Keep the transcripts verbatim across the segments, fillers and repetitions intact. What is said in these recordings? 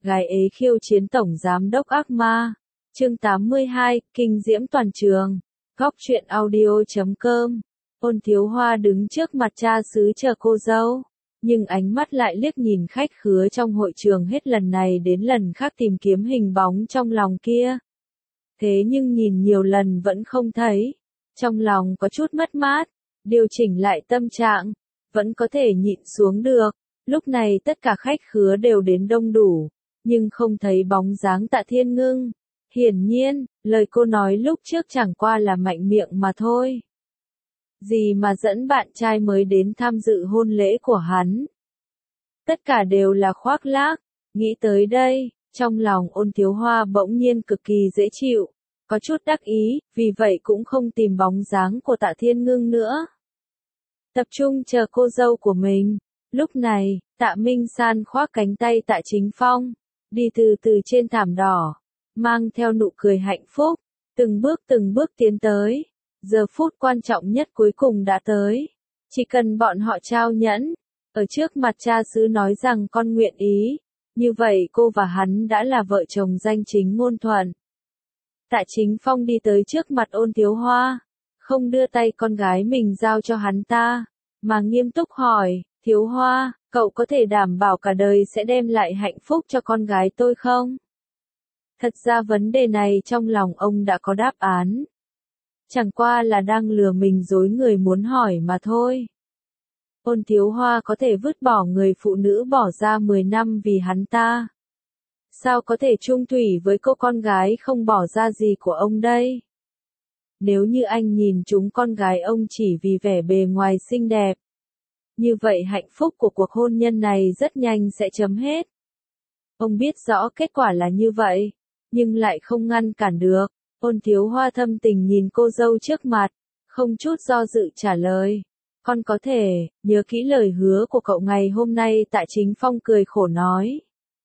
gái ế khiêu chiến tổng giám đốc ác ma. Chương tám mươi hai, kinh diễm toàn trường. Góc truyện audio chấm com. Ôn Thiếu Hoa đứng trước mặt cha xứ chờ cô dâu, nhưng ánh mắt lại liếc nhìn khách khứa trong hội trường hết lần này đến lần khác tìm kiếm hình bóng trong lòng kia. Thế nhưng nhìn nhiều lần vẫn không thấy. Trong lòng có chút mất mát, điều chỉnh lại tâm trạng, vẫn có thể nhịn xuống được. Lúc này tất cả khách khứa đều đến đông đủ, nhưng không thấy bóng dáng Tạ Thiên Ngưng. Hiển nhiên, lời cô nói lúc trước chẳng qua là mạnh miệng mà thôi. Gì mà dẫn bạn trai mới đến tham dự hôn lễ của hắn. Tất cả đều là khoác lác. Nghĩ tới đây, trong lòng Ôn Thiếu Hoa bỗng nhiên cực kỳ dễ chịu, có chút đắc ý, vì vậy cũng không tìm bóng dáng của Tạ Thiên Ngưng nữa. Tập trung chờ cô dâu của mình. Lúc này, Tạ Minh San khoác cánh tay Tạ Chính Phong, đi từ từ trên thảm đỏ, mang theo nụ cười hạnh phúc, từng bước từng bước tiến tới. Giờ phút quan trọng nhất cuối cùng đã tới. Chỉ cần bọn họ trao nhẫn, ở trước mặt cha xứ nói rằng con nguyện ý, như vậy cô và hắn đã là vợ chồng danh chính ngôn thuận. Tạ Chính Phong đi tới trước mặt Ôn Thiếu Hoa, không đưa tay con gái mình giao cho hắn ta, mà nghiêm túc hỏi, Thiếu Hoa, cậu có thể đảm bảo cả đời sẽ đem lại hạnh phúc cho con gái tôi không? Thật ra vấn đề này trong lòng ông đã có đáp án. Chẳng qua là đang lừa mình dối người muốn hỏi mà thôi. Ôn Thiếu Hoa có thể vứt bỏ người phụ nữ bỏ ra mười năm vì hắn ta. Sao có thể chung thủy với cô con gái không bỏ ra gì của ông đây? Nếu như anh nhìn chúng con gái ông chỉ vì vẻ bề ngoài xinh đẹp, như vậy hạnh phúc của cuộc hôn nhân này rất nhanh sẽ chấm hết. Ông biết rõ kết quả là như vậy, nhưng lại không ngăn cản được. Ôn Thiếu Hoa thâm tình nhìn cô dâu trước mặt, không chút do dự trả lời. Con có thể, nhớ kỹ lời hứa của cậu ngày hôm nay. Tạ Chính Phong cười khổ nói.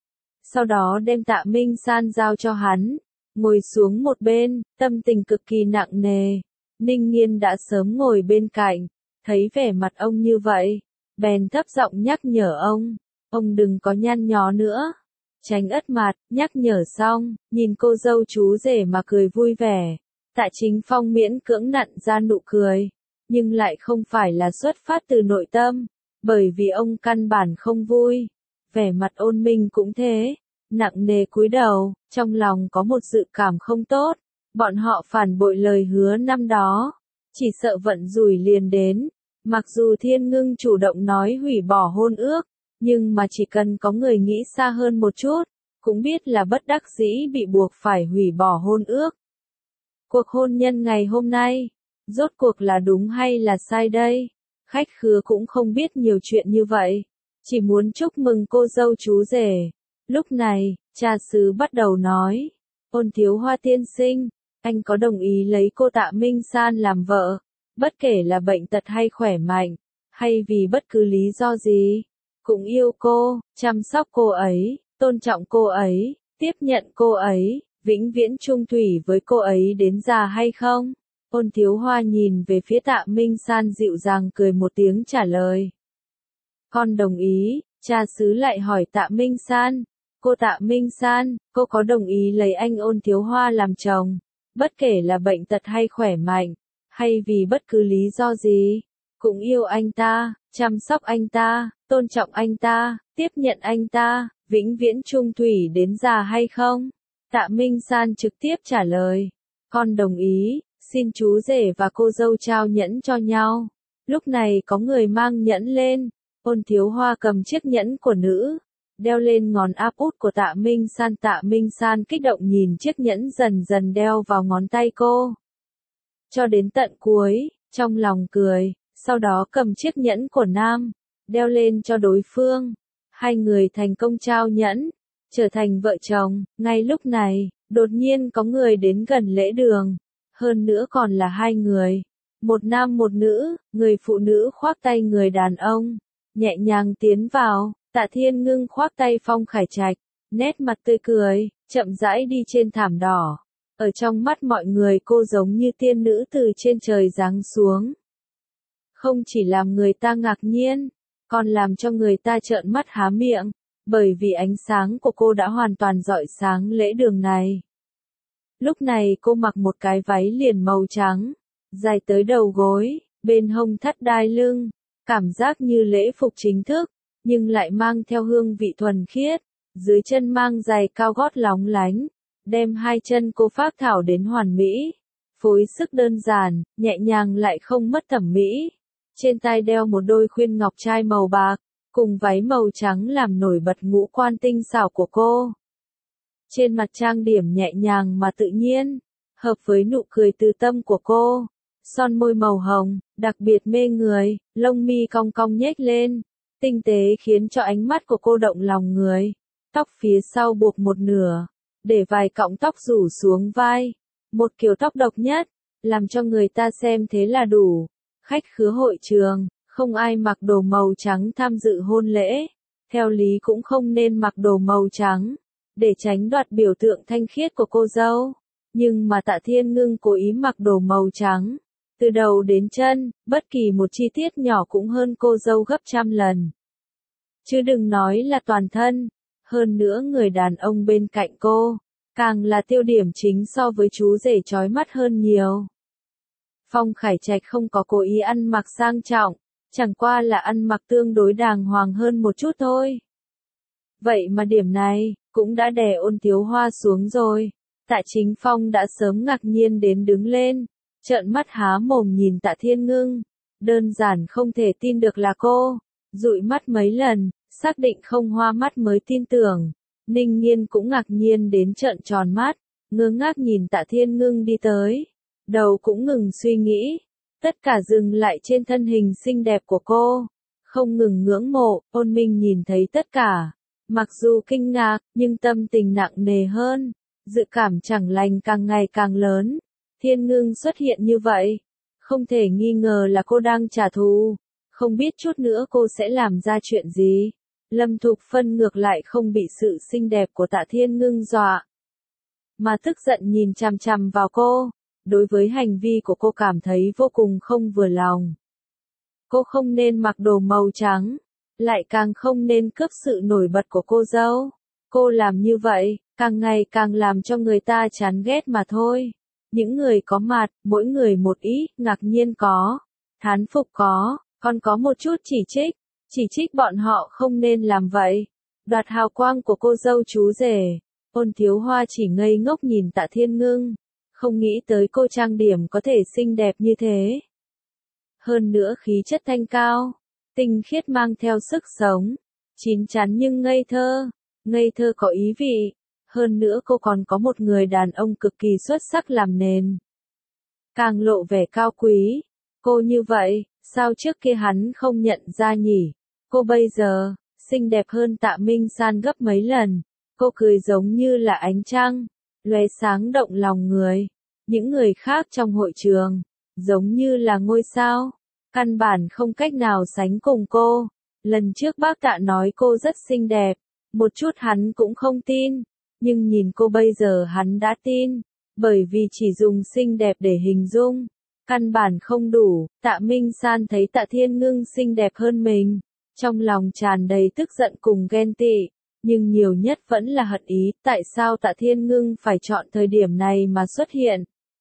Sau đó đem Tạ Minh San giao cho hắn, ngồi xuống một bên, tâm tình cực kỳ nặng nề. Ninh Nghiên đã sớm ngồi bên cạnh, thấy vẻ mặt ông như vậy, bèn thấp giọng nhắc nhở ông, ông đừng có nhăn nhó nữa. Tránh ất mặt, nhắc nhở xong, nhìn cô dâu chú rể mà cười vui vẻ. Tạ Chính Phong miễn cưỡng nặn ra nụ cười, nhưng lại không phải là xuất phát từ nội tâm, bởi vì ông căn bản không vui. Vẻ mặt Ôn Minh cũng thế, nặng nề cúi đầu, trong lòng có một dự cảm không tốt. Bọn họ phản bội lời hứa năm đó, chỉ sợ vận rủi liền đến. Mặc dù Thiên Ngưng chủ động nói hủy bỏ hôn ước, nhưng mà chỉ cần có người nghĩ xa hơn một chút, cũng biết là bất đắc dĩ bị buộc phải hủy bỏ hôn ước. Cuộc hôn nhân ngày hôm nay, rốt cuộc là đúng hay là sai đây? Khách khứa cũng không biết nhiều chuyện như vậy, chỉ muốn chúc mừng cô dâu chú rể. Lúc này, cha xứ bắt đầu nói, Ôn Thiếu Hoa tiên sinh, anh có đồng ý lấy cô Tạ Minh San làm vợ, bất kể là bệnh tật hay khỏe mạnh, hay vì bất cứ lý do gì, cũng yêu cô, chăm sóc cô ấy, tôn trọng cô ấy, tiếp nhận cô ấy, vĩnh viễn chung thủy với cô ấy đến già hay không? Ôn Thiếu Hoa nhìn về phía Tạ Minh San dịu dàng cười một tiếng trả lời. Con đồng ý. Cha xứ lại hỏi Tạ Minh San, cô Tạ Minh San, cô có đồng ý lấy anh Ôn Thiếu Hoa làm chồng, bất kể là bệnh tật hay khỏe mạnh, hay vì bất cứ lý do gì, cũng yêu anh ta, chăm sóc anh ta, tôn trọng anh ta, tiếp nhận anh ta, vĩnh viễn chung thủy đến già hay không? Tạ Minh San trực tiếp trả lời, con đồng ý. Xin chú rể và cô dâu trao nhẫn cho nhau. Lúc này có người mang nhẫn lên. Ôn Thiếu Hoa cầm chiếc nhẫn của nữ, đeo lên ngón áp út của Tạ Minh San. Tạ Minh San kích động nhìn chiếc nhẫn dần dần đeo vào ngón tay cô. Cho đến tận cuối, trong lòng cười, sau đó cầm chiếc nhẫn của nam, đeo lên cho đối phương. Hai người thành công trao nhẫn, trở thành vợ chồng. Ngay lúc này, đột nhiên có người đến gần lễ đường. Hơn nữa còn là hai người, một nam một nữ. Người phụ nữ khoác tay người đàn ông, nhẹ nhàng tiến vào. Tạ Thiên Ngưng khoác tay Phong Khải Trạch, nét mặt tươi cười, chậm rãi đi trên thảm đỏ. Ở trong mắt mọi người cô giống như tiên nữ từ trên trời giáng xuống. Không chỉ làm người ta ngạc nhiên, còn làm cho người ta trợn mắt há miệng. bởi vì ánh sáng của cô đã hoàn toàn rọi sáng lễ đường này. Lúc này cô mặc một cái váy liền màu trắng, dài tới đầu gối, bên hông thắt đai lưng, cảm giác như lễ phục chính thức, nhưng lại mang theo hương vị thuần khiết, dưới chân mang giày cao gót lóng lánh, đem hai chân cô phác thảo đến hoàn mỹ, phối sức đơn giản, nhẹ nhàng lại không mất thẩm mỹ. Trên tai đeo một đôi khuyên ngọc trai màu bạc, cùng váy màu trắng làm nổi bật ngũ quan tinh xảo của cô. Trên mặt trang điểm nhẹ nhàng mà tự nhiên, hợp với nụ cười từ tâm của cô. Son môi màu hồng, đặc biệt mê người, lông mi cong cong nhếch lên, tinh tế khiến cho ánh mắt của cô động lòng người. Tóc phía sau buộc một nửa, để vài cọng tóc rủ xuống vai. Một kiểu tóc độc nhất, làm cho người ta xem thế là đủ. Khách khứa hội trường, không ai mặc đồ màu trắng tham dự hôn lễ. Theo lý cũng không nên mặc đồ màu trắng, để tránh đoạt biểu tượng thanh khiết của cô dâu. Nhưng mà Tạ Thiên Ngưng cố ý mặc đồ màu trắng. Từ đầu đến chân, bất kỳ một chi tiết nhỏ cũng hơn cô dâu gấp trăm lần. Chứ đừng nói là toàn thân. Hơn nữa người đàn ông bên cạnh cô, càng là tiêu điểm chính so với chú rể chói mắt hơn nhiều. Phong Khải Trạch không có cố ý ăn mặc sang trọng, chẳng qua là ăn mặc tương đối đàng hoàng hơn một chút thôi. Vậy mà điểm này, cũng đã đè Ôn Thiếu Hoa xuống rồi. Tạ Chính Phong đã sớm ngạc nhiên đến đứng lên, trợn mắt há mồm nhìn Tạ Thiên Ngưng, đơn giản không thể tin được là cô, dụi mắt mấy lần, xác định không hoa mắt mới tin tưởng. Ninh Nghiên cũng ngạc nhiên đến trợn tròn mắt, ngơ ngác nhìn Tạ Thiên Ngưng đi tới, đầu cũng ngừng suy nghĩ, tất cả dừng lại trên thân hình xinh đẹp của cô, không ngừng ngưỡng mộ. Ôn Minh nhìn thấy tất cả, mặc dù kinh ngạc, nhưng tâm tình nặng nề hơn, dự cảm chẳng lành càng ngày càng lớn. Thiên Ngưng xuất hiện như vậy, không thể nghi ngờ là cô đang trả thù, không biết chút nữa cô sẽ làm ra chuyện gì. Lâm Thục Phân ngược lại không bị sự xinh đẹp của Tạ Thiên Ngưng dọa, mà tức giận nhìn chằm chằm vào cô, đối với hành vi của cô cảm thấy vô cùng không vừa lòng. Cô không nên mặc đồ màu trắng, lại càng không nên cướp sự nổi bật của cô dâu. Cô làm như vậy, càng ngày càng làm cho người ta chán ghét mà thôi. Những người có mặt, mỗi người một ý, ngạc nhiên có, thán phục có, còn có một chút chỉ trích, chỉ trích bọn họ không nên làm vậy. Đoạt hào quang của cô dâu chú rể. Ôn Thiếu Hoa chỉ ngây ngốc nhìn Tạ Thiên Ngưng, không nghĩ tới cô trang điểm có thể xinh đẹp như thế. Hơn nữa khí chất thanh cao, tinh khiết mang theo sức sống, chín chắn nhưng ngây thơ, ngây thơ có ý vị. Hơn nữa cô còn có một người đàn ông cực kỳ xuất sắc làm nền, càng lộ vẻ cao quý. Cô như vậy, sao trước kia hắn không nhận ra nhỉ? Cô bây giờ, xinh đẹp hơn Tạ Minh San gấp mấy lần. Cô cười giống như là ánh trăng, lóe sáng động lòng người. Những người khác trong hội trường, giống như là ngôi sao, căn bản không cách nào sánh cùng cô. Lần trước bác Tạ nói cô rất xinh đẹp, một chút hắn cũng không tin, nhưng nhìn cô bây giờ hắn đã tin, bởi vì chỉ dùng xinh đẹp để hình dung, căn bản không đủ. Tạ Minh San thấy Tạ Thiên Ngưng xinh đẹp hơn mình, trong lòng tràn đầy tức giận cùng ghen tị, nhưng nhiều nhất vẫn là hận ý, tại sao Tạ Thiên Ngưng phải chọn thời điểm này mà xuất hiện.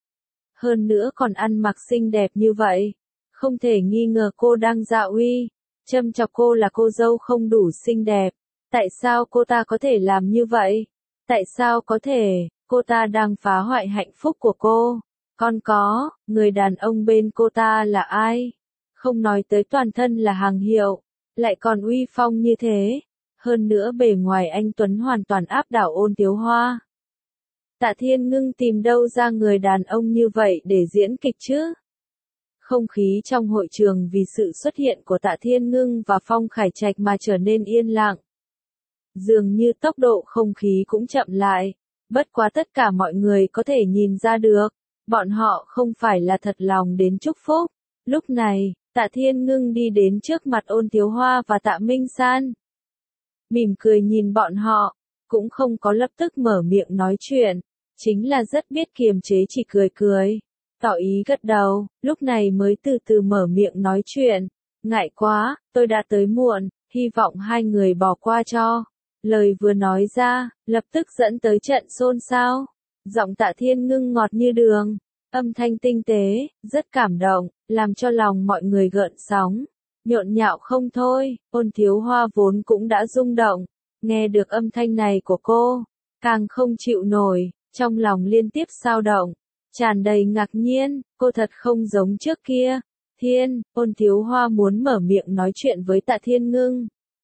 Hơn nữa còn ăn mặc xinh đẹp như vậy, không thể nghi ngờ cô đang dạ uy, châm chọc cô là cô dâu không đủ xinh đẹp. Tại sao cô ta có thể làm như vậy? Tại sao có thể, cô ta đang phá hoại hạnh phúc của cô. Còn có, người đàn ông bên cô ta là ai? Không nói tới toàn thân là hàng hiệu, lại còn uy phong như thế. Hơn nữa bề ngoài anh Tuấn hoàn toàn áp đảo Ôn Thiếu Hoa. Tạ Thiên Ngưng tìm đâu ra người đàn ông như vậy để diễn kịch chứ? Không khí trong hội trường vì sự xuất hiện của Tạ Thiên Ngưng và Phong Khải Trạch mà trở nên yên lặng. Dường như tốc độ không khí cũng chậm lại, bất quá tất cả mọi người có thể nhìn ra được, bọn họ không phải là thật lòng đến chúc phúc. Lúc này, Tạ Thiên Ngưng đi đến trước mặt Ôn Thiếu Hoa và Tạ Minh San, mỉm cười nhìn bọn họ, cũng không có lập tức mở miệng nói chuyện, chính là rất biết kiềm chế, chỉ cười cười, tỏ ý gật đầu, lúc này mới từ từ mở miệng nói chuyện. Ngại quá, tôi đã tới muộn, hy vọng hai người bỏ qua cho. Lời vừa nói ra, lập tức dẫn tới trận xôn xao. Giọng Tạ Thiên Ngưng ngọt như đường, âm thanh tinh tế, rất cảm động, làm cho lòng mọi người gợn sóng, nhộn nhạo không thôi. Ôn Thiếu Hoa vốn cũng đã rung động, nghe được âm thanh này của cô, càng không chịu nổi, trong lòng liên tiếp xao động, tràn đầy ngạc nhiên, cô thật không giống trước kia. Thiên, Ôn Thiếu Hoa muốn mở miệng nói chuyện với Tạ Thiên Ngưng.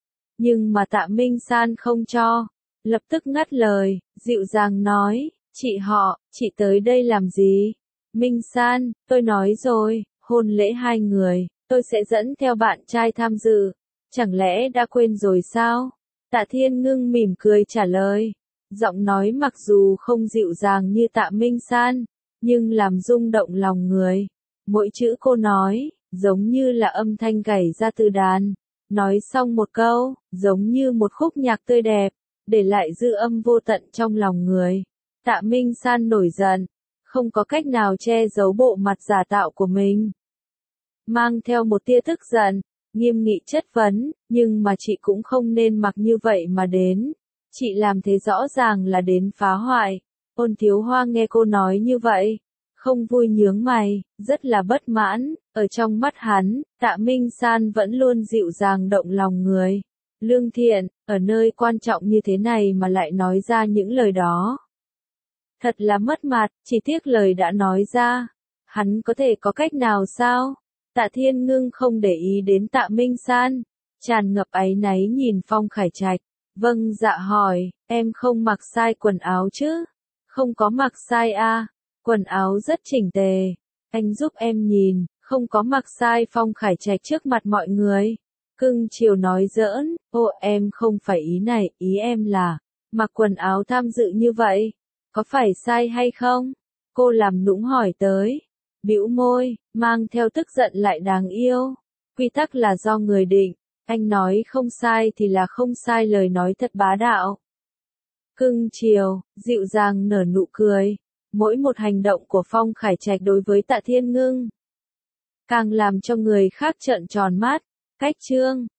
Nhưng mà Tạ Minh San không cho, lập tức ngắt lời, dịu dàng nói, chị họ, chị tới đây làm gì? Minh San, tôi nói rồi, hôn lễ hai người, tôi sẽ dẫn theo bạn trai tham dự, chẳng lẽ đã quên rồi sao? Tạ Thiên Ngưng mỉm cười trả lời, giọng nói mặc dù không dịu dàng như Tạ Minh San, nhưng làm rung động lòng người. Mỗi chữ cô nói, giống như là âm thanh gảy ra từ đàn. Nói xong một câu, giống như một khúc nhạc tươi đẹp, để lại dư âm vô tận trong lòng người. Tạ Minh San nổi giận, không có cách nào che giấu bộ mặt giả tạo của mình. Mang theo một tia tức giận, nghiêm nghị chất vấn, nhưng mà chị cũng không nên mặc như vậy mà đến. Chị làm thế rõ ràng là đến phá hoại. Ôn Thiếu Hoa nghe cô nói như vậy, không vui nhướng mày, rất là bất mãn. Ở trong mắt hắn, Tạ Minh San vẫn luôn dịu dàng động lòng người. Lương thiện, ở nơi quan trọng như thế này mà lại nói ra những lời đó. Thật là mất mặt, chỉ tiếc lời đã nói ra. Hắn có thể có cách nào sao? Tạ Thiên Ngưng không để ý đến Tạ Minh San, tràn ngập áy náy nhìn Phong Khải Trạch. Vâng dạ hỏi, em không mặc sai quần áo chứ? Không có mặc sai à? Quần áo rất chỉnh tề. Anh giúp em nhìn, không có mặc sai. Phong Khải Trạch trước mặt mọi người. Cưng chiều nói giỡn, ô em không phải ý này, ý em là, mặc quần áo tham dự như vậy, có phải sai hay không? Cô làm nũng hỏi tới, bĩu môi, mang theo tức giận lại đáng yêu. Quy tắc là do người định, anh nói không sai thì là không sai, lời nói thật bá đạo. Cưng chiều, dịu dàng nở nụ cười. Mỗi một hành động của Phong Khải Trạch đối với Tạ Thiên Ngưng, càng làm cho người khác trợn tròn mắt. Cách chương